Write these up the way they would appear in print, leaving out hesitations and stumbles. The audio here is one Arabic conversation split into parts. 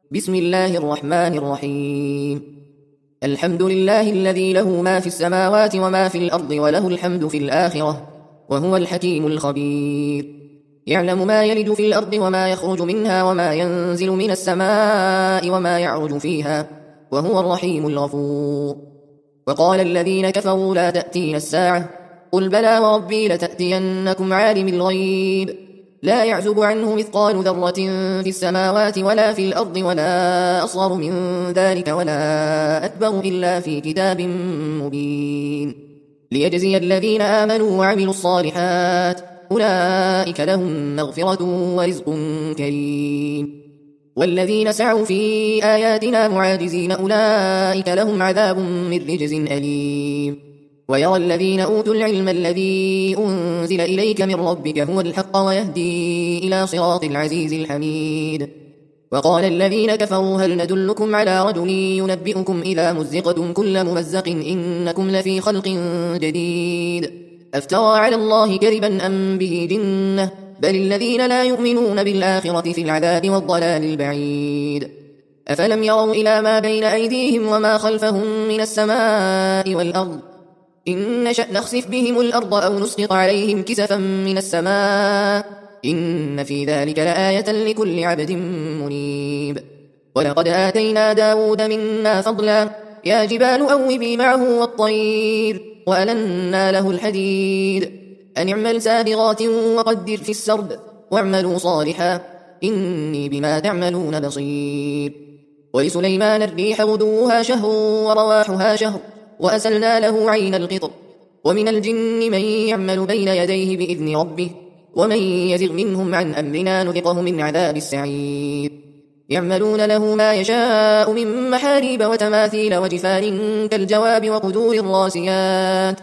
بسم الله الرحمن الرحيم. الحمد لله الذي له ما في السماوات وما في الأرض وله الحمد في الآخرة وهو الحكيم الخبير. يعلم ما يلج في الأرض وما يخرج منها وما ينزل من السماء وما يعرج فيها وهو الرحيم الغفور. وقال الذين كفروا لا تأتين الساعة قل بلى وربي لتأتينكم عالم الغيب لا يعزب عنه مثقال ذرة في السماوات ولا في الأرض ولا أصغر من ذلك ولا أكبر إلا في كتاب مبين ليجزي الذين آمنوا وعملوا الصالحات أولئك لهم مغفرة ورزق كريم. والذين سعوا في آياتنا معاجزين أولئك لهم عذاب من رجز أليم. ويرى الذين أوتوا العلم الذي أنزل إليك من ربك هو الحق ويهدي إلى صراط العزيز الحميد. وقال الذين كفروا هل ندلكم على رجل ينبئكم إذا مزقتم كل ممزق إنكم لفي خلق جديد أفترى على الله كذبا أم به جنة بل الذين لا يؤمنون بالآخرة في العذاب والضلال البعيد. أفلم يروا إلى ما بين أيديهم وما خلفهم من السماء والأرض إن نشأ نخسف بهم الأرض أو نسقط عليهم كسفا من السماء إن في ذلك لآية لكل عبد منيب. ولقد آتينا داود منا فضلا يا جبال أوبي معه والطير وألنا له الحديد أن اعمل سابغات وقدر في السرد واعملوا صالحا إني بما تعملون بصير. ولسليمان الريح غدوها شهر ورواحها شهر وأسلنا له عين القطر ومن الجن من يعمل بين يديه بإذن ربه ومن يزغ منهم عن أمرنا نذقه من عذاب السعير. يعملون له ما يشاء من محاريب وتماثيل وجفان كالجواب وقدور الراسيات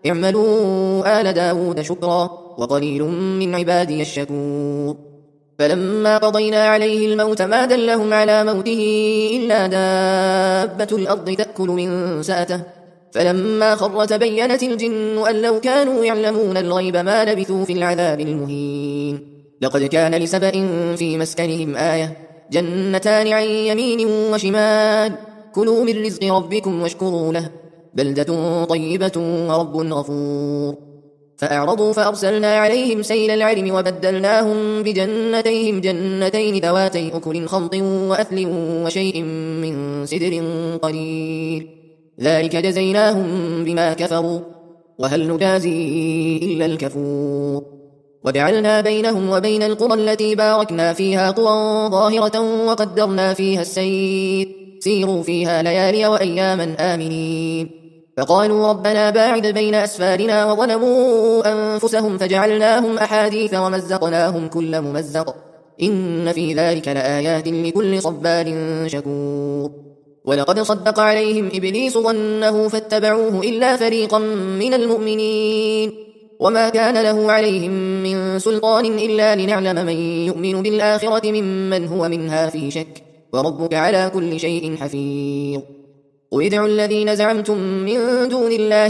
اعملوا آل داود شكرا وقليل من عبادي الشكور. فلما قضينا عليه الموت ما دلهم على موته إلا دابة الأرض تأكل من سأته فلما خر تبينت الجن أن لو كانوا يعلمون الغيب ما لبثوا في العذاب المهين. لقد كان لسبأ في مسكنهم آية جنتان عن يمين وشمال كلوا من رزق ربكم واشكروا له بلدة طيبة ورب غفور. فأعرضوا فأرسلنا عليهم سيل العرم وبدلناهم بجنتيهم جنتين ذواتي أكل خمط وأثل وشيء من سدر قليل ذلك جزيناهم بما كفروا وهل نجازي إلا الكفور. وجعلنا بينهم وبين القرى التي باركنا فيها قرى ظاهرة وقدرنا فيها السير سيروا فيها ليالي وأياما آمنين. فقالوا ربنا باعد بين أسفارنا وظلموا أنفسهم فجعلناهم أحاديث ومزقناهم كل ممزق إن في ذلك لآيات لكل صبار شكور. ولقد صدق عليهم إبليس ظنه فاتبعوه إلا فريقا من المؤمنين وما كان له عليهم من سلطان إلا لنعلم من يؤمن بالآخرة ممن هو منها في شك وربك على كل شيء حفيظ. قل ادعوا الذين زعمتم من دون الله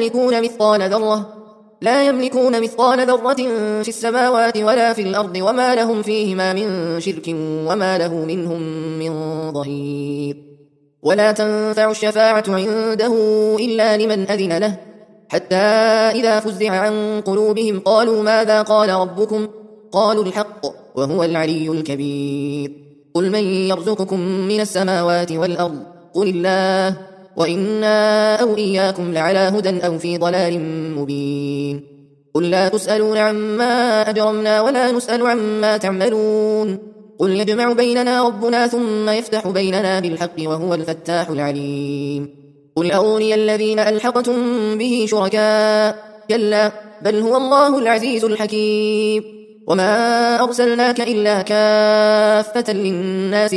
لا يملكون مثقال ذرة في السماوات ولا في الأرض وما لهم فيهما من شرك وما له منهم من ظهير. ولا تنفع الشفاعة عنده إلا لمن أذن له حتى إذا فزع عن قلوبهم قالوا ماذا قال ربكم قالوا الحق وهو العلي الكبير. قل من يرزقكم من السماوات والأرض قل الله وإنا أو إياكم لعلى هدى أو في ضلال مبين. قل لا تسألون عما أجرمنا ولا نسأل عما تعملون قل يجمع بيننا ربنا ثم يفتح بيننا بالحق وهو الفتاح العليم. قل أروني الذين ألحقتم به شركاء كلا بل هو الله العزيز الحكيم. وما أرسلناك إلا كافة للناس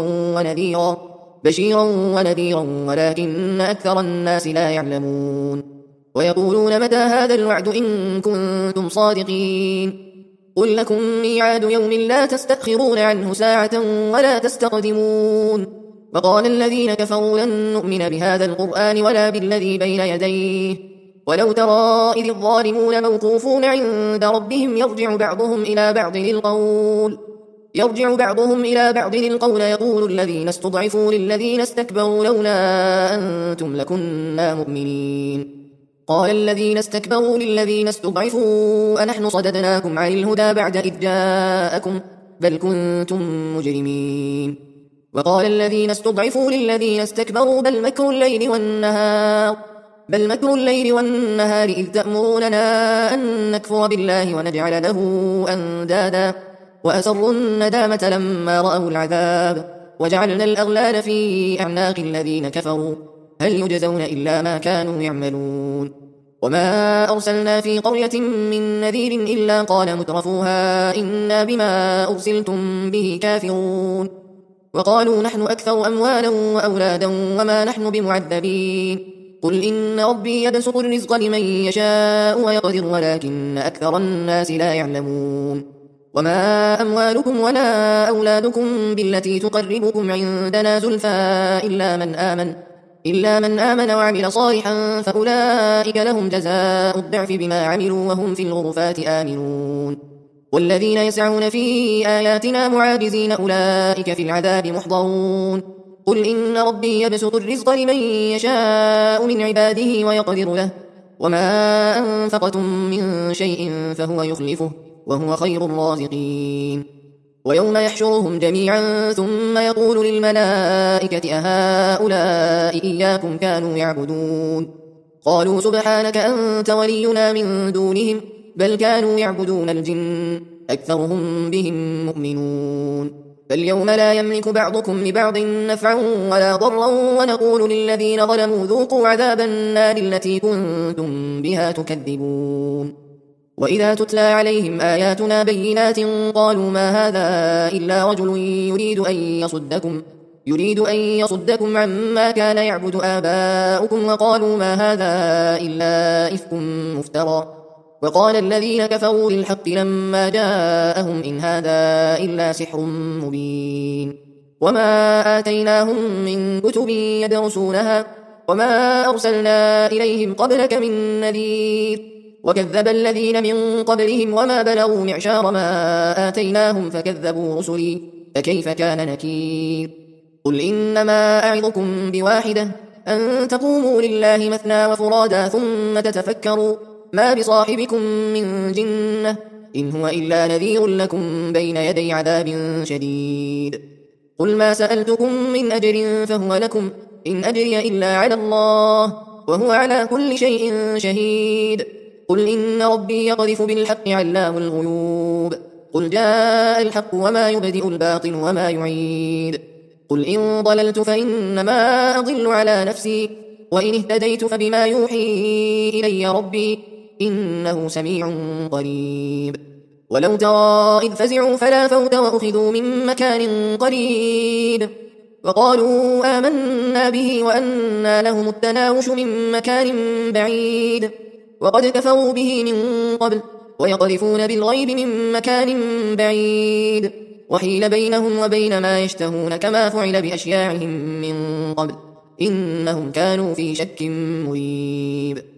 بشيرا ونذيرا ولكن أكثر الناس لا يعلمون. ويقولون متى هذا الوعد إن كنتم صادقين قل لكم ميعاد يوم لا تستأخرون عنه ساعة ولا تستقدمون. وقال الذين كفروا لن نؤمن بهذا القرآن ولا بالذي بين يديه ولو ترى إذ الظالمون موقوفون عند ربهم يرجع بعضهم إلى بعض القول يرجع بعضهم إلى بعض القول يقول الذين استضعفوا للذين استكبروا لولا أنتم لكنا مؤمنين. قال الذين استكبروا للذين استضعفوا أنحن صددناكم عن الهدى بعد إذ جاءكم بل كنتم مجرمين. وقال الذين استضعفوا للذين استكبروا بل مكر الليل والنهار إذ تأمروننا أن نكفر بالله ونجعل له أندادا وأسروا الندامة لما رأوا العذاب وجعلنا الأغلال في أعناق الذين كفروا هل يجزون إلا ما كانوا يعملون. وما أرسلنا في قرية من نذير إلا قال مترفوها إنا بما أرسلتم به كافرون وقالوا نحن أكثر أموالا وأولادا وما نحن بمعذبين. قل إن ربي يبسط الرزق لمن يشاء ويقدر ولكن أكثر الناس لا يعلمون. وما أموالكم ولا أولادكم بالتي تقربكم عندنا زلفى إلا من آمن وعمل صالحا فأولئك لهم جزاء الضعف بما عملوا وهم في الغرفات آمنون. والذين يسعون في آياتنا معاجزين أولئك في العذاب محضرون. قل إن ربي يبسط الرزق لمن يشاء من عباده ويقدر له وما أنفقتم من شيء فهو يخلفه وهو خير الرازقين. ويوم يحشرهم جميعا ثم يقول للملائكة أهؤلاء إياكم كانوا يعبدون قالوا سبحانك أنت ولينا من دونهم بل كانوا يعبدون الجن أكثرهم بهم مؤمنون. فاليوم لا يملك بعضكم لبعض نفعا ولا ضرا ونقول للذين ظلموا ذوقوا عذاب النار التي كنتم بها تكذبون. وإذا تتلى عليهم آياتنا بينات قالوا ما هذا إلا رجل يريد أن يصدكم عما كان يعبد آباؤكم وقالوا ما هذا إلا إفك مفترى. وقال الذين كفروا للحق لما جاءهم إن هذا إلا سحر مبين. وما آتيناهم من كتب يدرسونها وما أرسلنا إليهم قبلك من نذير وكذب الذين من قبلهم وما بلغوا معشار ما آتيناهم فكذبوا رسلي فكيف كان نكير. قل إنما أعظكم بواحدة أن تقوموا لله مثنى وفرادا ثم تتفكروا ما بصاحبكم من جنة إن هو إلا نذير لكم بين يدي عذاب شديد. قل ما سألتكم من أجر فهو لكم إن أجري إلا على الله وهو على كل شيء شهيد. قل إن ربي يقذف بالحق علام الغيوب. قل جاء الحق وما يبدئ الباطل وما يعيد. قل إن ضللت فإنما أضل على نفسي وإن اهتديت فبما يوحي إلي ربي إنه سميع قريب. ولو ترى إذ فزعوا فلا فوت وأخذوا من مكان قريب وقالوا آمنا به وأنى لهم التناوش من مكان بعيد وقد كفروا به من قبل ويقذفون بالغيب من مكان بعيد وحيل بينهم وبين ما يشتهون كما فعل بأشياعهم من قبل إنهم كانوا في شك مريب.